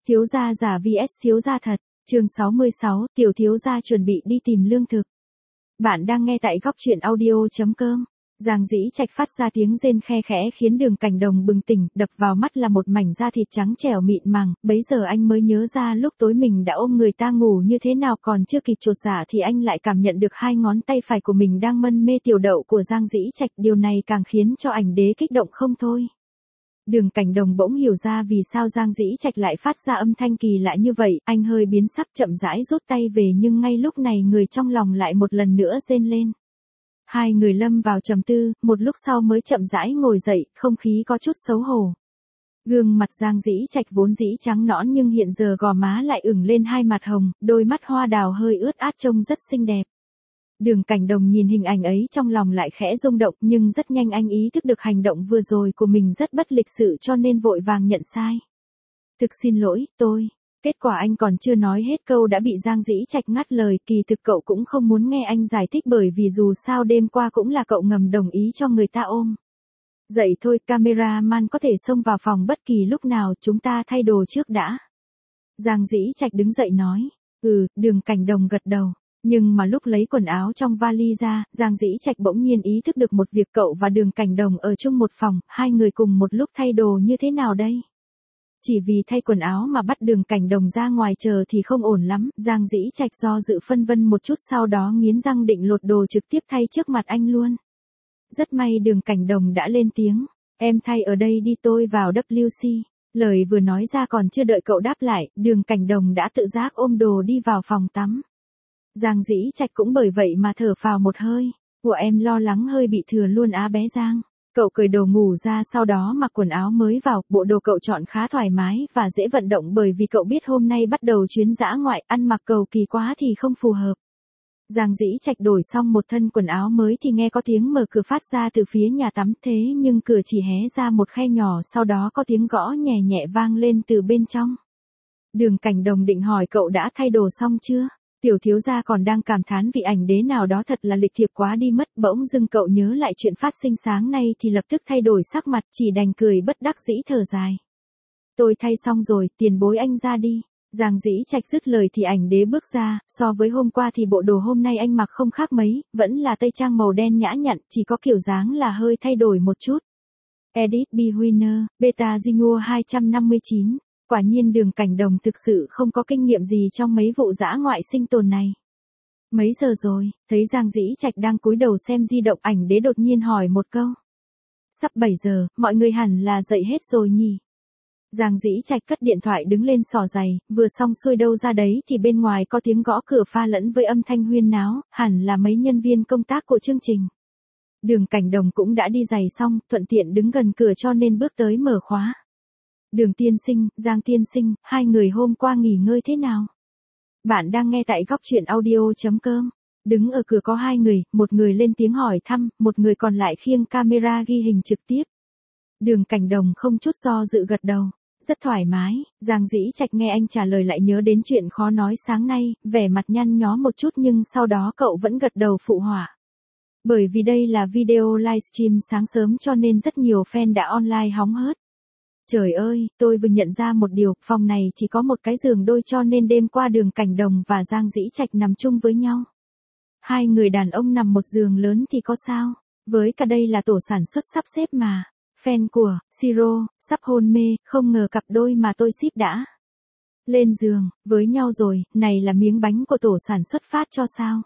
Thiếu gia giả vs thiếu gia thật, chương 66, tiểu thiếu gia chuẩn bị đi tìm lương thực. Bạn đang nghe tại góc truyện audio.com. Giang Dĩ Trạch phát ra tiếng rên khe khẽ khiến Đường Cảnh Đồng bừng tỉnh, đập vào mắt là một mảnh da thịt trắng trẻo mịn màng, bấy giờ anh mới nhớ ra lúc tối mình đã ôm người ta ngủ như thế nào, còn chưa kịp chột dạ thì anh lại cảm nhận được hai ngón tay phải của mình đang mân mê tiểu đậu của Giang Dĩ Trạch, điều này càng khiến cho ảnh đế kích động không thôi. Đường Cảnh Đồng bỗng hiểu ra vì sao Giang Dĩ Trạch lại phát ra âm thanh kỳ lạ như vậy, anh hơi biến sắc chậm rãi rút tay về, nhưng ngay lúc này người trong lòng lại một lần nữa rên lên. Hai người lâm vào trầm tư, một lúc sau mới chậm rãi ngồi dậy, không khí có chút xấu hổ. Gương mặt Giang Dĩ Trạch vốn dĩ trắng nõn nhưng hiện giờ gò má lại ửng lên hai mặt hồng, đôi mắt hoa đào hơi ướt át trông rất xinh đẹp. Đường Cảnh Đồng nhìn hình ảnh ấy trong lòng lại khẽ rung động, nhưng rất nhanh anh ý thức được hành động vừa rồi của mình rất bất lịch sự cho nên vội vàng nhận sai. Thực xin lỗi, tôi. Kết quả anh còn chưa nói hết câu đã bị Giang Dĩ Trạch ngắt lời, kỳ thực cậu cũng không muốn nghe anh giải thích bởi vì dù sao đêm qua cũng là cậu ngầm đồng ý cho người ta ôm. Dậy thôi, cameraman có thể xông vào phòng bất kỳ lúc nào, chúng ta thay đồ trước đã. Giang Dĩ Trạch đứng dậy nói. Đường Cảnh Đồng gật đầu. Nhưng mà lúc lấy quần áo trong vali ra, Giang Dĩ Trạch bỗng nhiên ý thức được một việc, cậu và Đường Cảnh Đồng ở chung một phòng, hai người cùng một lúc thay đồ như thế nào đây? Chỉ vì thay quần áo mà bắt Đường Cảnh Đồng ra ngoài chờ thì không ổn lắm, Giang Dĩ Trạch do dự phân vân một chút sau đó nghiến răng định lột đồ trực tiếp thay trước mặt anh luôn. Rất may Đường Cảnh Đồng đã lên tiếng, em thay ở đây đi, tôi vào WC. Lời vừa nói ra còn chưa đợi cậu đáp lại, Đường Cảnh Đồng đã tự giác ôm đồ đi vào phòng tắm. Giang Dĩ Trạch cũng bởi vậy mà thở phào một hơi, của em lo lắng hơi bị thừa luôn á bé Giang. Cậu cởi đồ ngủ ra sau đó mặc quần áo mới vào, bộ đồ cậu chọn khá thoải mái và dễ vận động bởi vì cậu biết hôm nay bắt đầu chuyến dã ngoại, ăn mặc cầu kỳ quá thì không phù hợp. Giang Dĩ Trạch đổi xong một thân quần áo mới thì nghe có tiếng mở cửa phát ra từ phía nhà tắm, thế nhưng cửa chỉ hé ra một khe nhỏ, sau đó có tiếng gõ nhẹ nhẹ vang lên từ bên trong. Đường Cảnh Đồng định hỏi cậu đã thay đồ xong chưa? Tiểu thiếu gia còn đang cảm thán vị ảnh đế nào đó thật là lịch thiệp quá đi mất, bỗng dưng cậu nhớ lại chuyện phát sinh sáng nay thì lập tức thay đổi sắc mặt, chỉ đành cười bất đắc dĩ thở dài. Tôi thay xong rồi, tiền bối anh ra đi. Giang Dĩ Trạch dứt lời thì ảnh đế bước ra, so với hôm qua thì bộ đồ hôm nay anh mặc không khác mấy, vẫn là tây trang màu đen nhã nhặn, chỉ có kiểu dáng là hơi thay đổi một chút. Edit B Winner, Beta Zinua 259. Quả nhiên Đường Cảnh Đồng thực sự không có kinh nghiệm gì trong mấy vụ dã ngoại sinh tồn này. Mấy giờ rồi, thấy Giang Dĩ Trạch đang cúi đầu xem di động, ảnh đế đột nhiên hỏi một câu. Sắp 7 giờ, mọi người hẳn là dậy hết rồi nhỉ? Giang Dĩ Trạch cất điện thoại đứng lên xỏ giày, vừa xong xuôi đâu ra đấy thì bên ngoài có tiếng gõ cửa pha lẫn với âm thanh huyên náo, hẳn là mấy nhân viên công tác của chương trình. Đường Cảnh Đồng cũng đã đi giày xong, thuận tiện đứng gần cửa cho nên bước tới mở khóa. Đường tiên sinh, Giang tiên sinh, hai người hôm qua nghỉ ngơi thế nào? Bạn đang nghe tại góc truyện audio.com. Đứng ở cửa có hai người, một người lên tiếng hỏi thăm, một người còn lại khiêng camera ghi hình trực tiếp. Đường Cảnh Đồng không chút do dự gật đầu. Rất thoải mái. Giang Dĩ Trạch nghe anh trả lời lại nhớ đến chuyện khó nói sáng nay, vẻ mặt nhăn nhó một chút nhưng sau đó cậu vẫn gật đầu phụ họa. Bởi vì đây là video livestream sáng sớm cho nên rất nhiều fan đã online hóng hớt. Trời ơi, tôi vừa nhận ra một điều, phòng này chỉ có một cái giường đôi cho nên đêm qua Đường Cảnh Đồng và Giang Dĩ Trạch nằm chung với nhau. Hai người đàn ông nằm một giường lớn thì có sao, với cả đây là tổ sản xuất sắp xếp mà. Fan của Siro sắp hôn mê, không ngờ cặp đôi mà tôi ship đã lên giường với nhau rồi, này là miếng bánh của tổ sản xuất phát cho sao?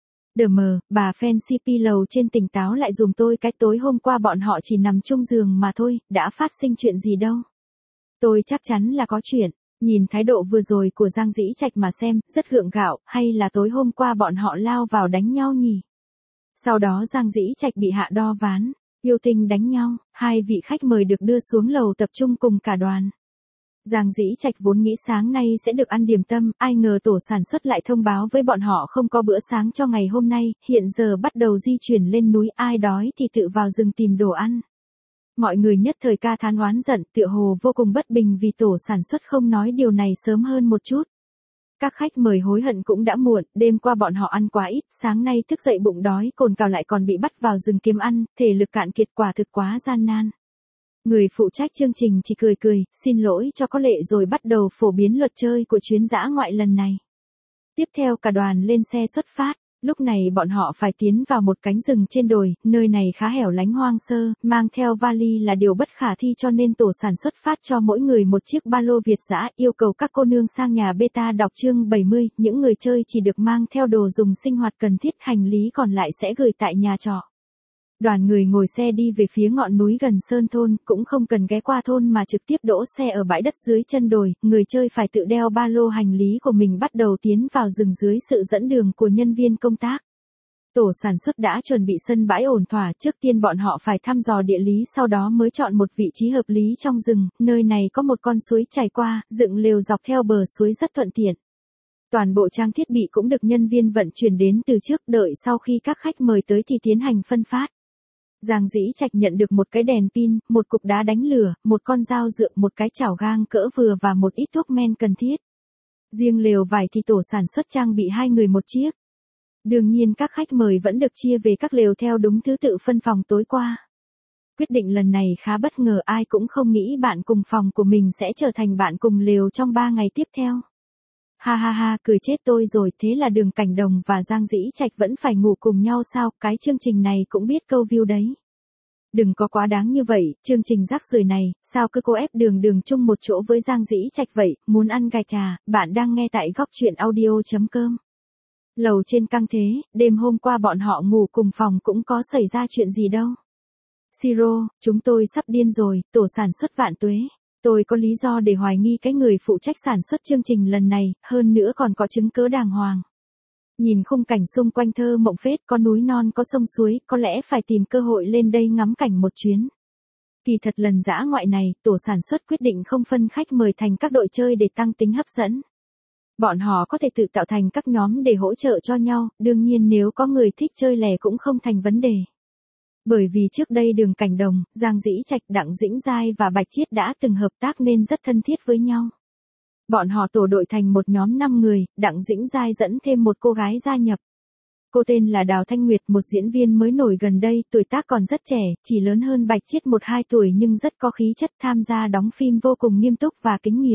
Bà fan CP lầu trên tỉnh táo lại dùm tôi cái, tối hôm qua bọn họ chỉ nằm chung giường mà thôi, đã phát sinh chuyện gì đâu. Tôi chắc chắn là có chuyện, nhìn thái độ vừa rồi của Giang Dĩ Trạch mà xem, rất gượng gạo, hay là tối hôm qua bọn họ lao vào đánh nhau nhỉ? Sau đó Giang Dĩ Trạch bị hạ đo ván, yêu tinh đánh nhau, hai vị khách mời được đưa xuống lầu tập trung cùng cả đoàn. Giang Dĩ Trạch vốn nghĩ sáng nay sẽ được ăn điểm tâm, ai ngờ tổ sản xuất lại thông báo với bọn họ không có bữa sáng cho ngày hôm nay, hiện giờ bắt đầu di chuyển lên núi, ai đói thì tự vào rừng tìm đồ ăn. Mọi người nhất thời ca thán oán giận, tựa hồ vô cùng bất bình vì tổ sản xuất không nói điều này sớm hơn một chút. Các khách mời hối hận cũng đã muộn, đêm qua bọn họ ăn quá ít, sáng nay thức dậy bụng đói, cồn cào lại còn bị bắt vào rừng kiếm ăn, thể lực cạn kiệt, quả thực quá gian nan. Người phụ trách chương trình chỉ cười cười, xin lỗi cho có lệ rồi bắt đầu phổ biến luật chơi của chuyến dã ngoại lần này. Tiếp theo cả đoàn lên xe xuất phát. Lúc này bọn họ phải tiến vào một cánh rừng trên đồi, nơi này khá hẻo lánh hoang sơ, mang theo vali là điều bất khả thi cho nên tổ sản xuất phát cho mỗi người một chiếc ba lô Việt dã, yêu cầu các cô nương sang nhà beta đọc chương 70, những người chơi chỉ được mang theo đồ dùng sinh hoạt cần thiết, hành lý còn lại sẽ gửi tại nhà trọ. Đoàn người ngồi xe đi về phía ngọn núi gần sơn thôn, cũng không cần ghé qua thôn mà trực tiếp đỗ xe ở bãi đất dưới chân đồi, người chơi phải tự đeo ba lô hành lý của mình bắt đầu tiến vào rừng dưới sự dẫn đường của nhân viên công tác. Tổ sản xuất đã chuẩn bị sân bãi ổn thỏa, trước tiên bọn họ phải thăm dò địa lý, sau đó mới chọn một vị trí hợp lý trong rừng, nơi này có một con suối chảy qua, dựng lều dọc theo bờ suối rất thuận tiện. Toàn bộ trang thiết bị cũng được nhân viên vận chuyển đến từ trước, đợi sau khi các khách mời tới thì tiến hành phân phát. Giang Dĩ Trạch nhận được một cái đèn pin, một cục đá đánh lửa, một con dao dựa, một cái chảo gang cỡ vừa và một ít thuốc men cần thiết. Riêng lều vải thì tổ sản xuất trang bị 2 người một chiếc. Đương nhiên các khách mời vẫn được chia về các lều theo đúng thứ tự phân phòng tối qua. Quyết định lần này khá bất ngờ, ai cũng không nghĩ bạn cùng phòng của mình sẽ trở thành bạn cùng lều trong 3 ngày tiếp theo. Ha ha ha, cười chết tôi rồi, thế là Đường Cảnh Đồng và Giang Dĩ Trạch vẫn phải ngủ cùng nhau sao, cái chương trình này cũng biết câu view đấy. Đừng có quá đáng như vậy, chương trình rác rưởi này, sao cứ cố ép Đường chung một chỗ với Giang Dĩ Trạch vậy, muốn ăn gạch à, bạn đang nghe tại góc truyện audio.com. Lầu trên căng thế, đêm hôm qua bọn họ ngủ cùng phòng cũng có xảy ra chuyện gì đâu. Siro, chúng tôi sắp điên rồi, tổ sản xuất vạn tuế. Tôi có lý do để hoài nghi cái người phụ trách sản xuất chương trình lần này, hơn nữa còn có chứng cứ đàng hoàng. Nhìn khung cảnh xung quanh thơ mộng phết, có núi non có sông suối, có lẽ phải tìm cơ hội lên đây ngắm cảnh một chuyến. Kỳ thật lần dã ngoại này, tổ sản xuất quyết định không phân khách mời thành các đội chơi để tăng tính hấp dẫn. Bọn họ có thể tự tạo thành các nhóm để hỗ trợ cho nhau, đương nhiên nếu có người thích chơi lẻ cũng không thành vấn đề. Bởi vì trước đây Đường Cảnh Đồng, Giang Dĩ Trạch, Đặng Dĩnh Giai và Bạch Chiết đã từng hợp tác nên rất thân thiết với nhau. Bọn họ tổ đội thành một nhóm 5 người, Đặng Dĩnh Giai dẫn thêm một cô gái gia nhập. Cô tên là Đào Thanh Nguyệt, một diễn viên mới nổi gần đây, tuổi tác còn rất trẻ, chỉ lớn hơn Bạch Chiết 1-2 tuổi nhưng rất có khí chất, tham gia đóng phim vô cùng nghiêm túc và kính nghiệp.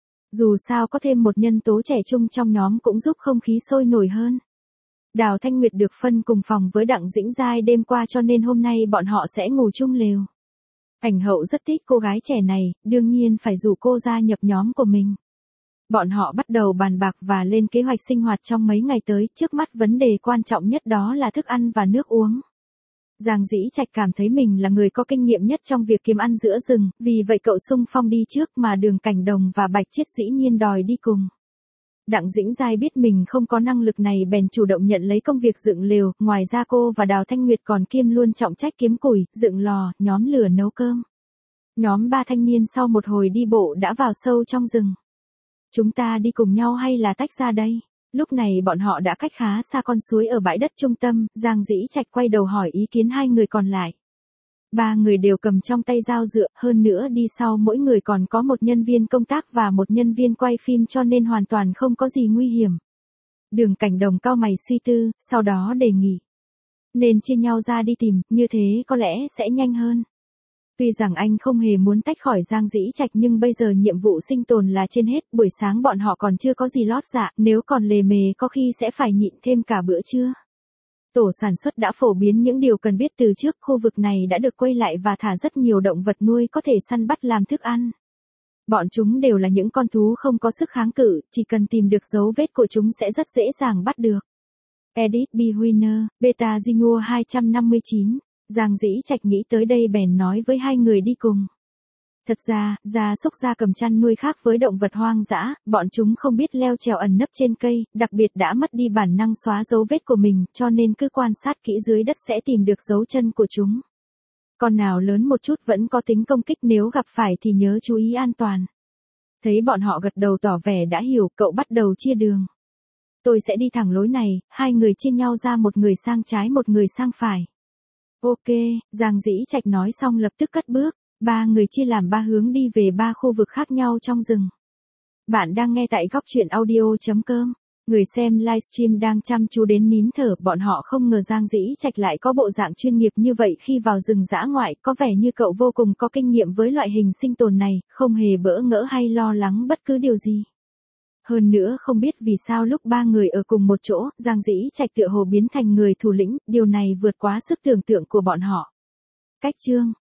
Dù sao có thêm một nhân tố trẻ trung trong nhóm cũng giúp không khí sôi nổi hơn. Đào Thanh Nguyệt được phân cùng phòng với Đặng Dĩnh Giai đêm qua cho nên hôm nay bọn họ sẽ ngủ chung lều. Ảnh Hậu rất thích cô gái trẻ này, đương nhiên phải rủ cô gia nhập nhóm của mình. Bọn họ bắt đầu bàn bạc và lên kế hoạch sinh hoạt trong mấy ngày tới, trước mắt vấn đề quan trọng nhất đó là thức ăn và nước uống. Giang Dĩ Trạch cảm thấy mình là người có kinh nghiệm nhất trong việc kiếm ăn giữa rừng, vì vậy cậu xung phong đi trước mà Đường Cảnh Đồng và Bạch Chiết dĩ nhiên đòi đi cùng. Đặng Dĩnh Giai biết mình không có năng lực này bèn chủ động nhận lấy công việc dựng lều, ngoài ra cô và Đào Thanh Nguyệt còn kiêm luôn trọng trách kiếm củi, dựng lò, nhóm lửa nấu cơm. Nhóm 3 thanh niên sau một hồi đi bộ đã vào sâu trong rừng. Chúng ta đi cùng nhau hay là tách ra đây? Lúc này bọn họ đã cách khá xa con suối ở bãi đất trung tâm, Giang Dĩ Trạch quay đầu hỏi ý kiến 2 người còn lại. 3 người đều cầm trong tay dao dựa, hơn nữa đi sau mỗi người còn có một nhân viên công tác và một nhân viên quay phim cho nên hoàn toàn không có gì nguy hiểm. Đường Cảnh Đồng cau mày suy tư, sau đó đề nghị. Nên chia nhau ra đi tìm, như thế có lẽ sẽ nhanh hơn. Tuy rằng anh không hề muốn tách khỏi Giang Dĩ Trạch nhưng bây giờ nhiệm vụ sinh tồn là trên hết, buổi sáng bọn họ còn chưa có gì lót dạ, nếu còn lề mề có khi sẽ phải nhịn thêm cả bữa trưa. Tổ sản xuất đã phổ biến những điều cần biết từ trước, khu vực này đã được quay lại và thả rất nhiều động vật nuôi có thể săn bắt làm thức ăn. Bọn chúng đều là những con thú không có sức kháng cự, chỉ cần tìm được dấu vết của chúng sẽ rất dễ dàng bắt được. Edit B. Winner, Beta Zinua 259, Giang Dĩ Trạch nghĩ tới đây bèn nói với 2 người đi cùng. Thật ra, gia súc gia cầm chăn nuôi khác với động vật hoang dã, bọn chúng không biết leo trèo ẩn nấp trên cây, đặc biệt đã mất đi bản năng xóa dấu vết của mình, cho nên cứ quan sát kỹ dưới đất sẽ tìm được dấu chân của chúng. Con nào lớn một chút vẫn có tính công kích, nếu gặp phải thì nhớ chú ý an toàn. Thấy bọn họ gật đầu tỏ vẻ đã hiểu, cậu bắt đầu chia đường. Tôi sẽ đi thẳng lối này, 2 người chia nhau ra, một người sang trái một người sang phải. Ok, Giang Dĩ Trạch nói xong lập tức cất bước. 3 người chia làm 3 hướng đi về 3 khu vực khác nhau trong rừng. Bạn đang nghe tại góc truyện audio.com. Người xem livestream đang chăm chú đến nín thở, bọn họ không ngờ Giang Dĩ Trạch lại có bộ dạng chuyên nghiệp như vậy khi vào rừng dã ngoại, có vẻ như cậu vô cùng có kinh nghiệm với loại hình sinh tồn này, không hề bỡ ngỡ hay lo lắng bất cứ điều gì. Hơn nữa không biết vì sao lúc ba người ở cùng một chỗ, Giang Dĩ Trạch tựa hồ biến thành người thủ lĩnh, điều này vượt quá sức tưởng tượng của bọn họ. Cách chương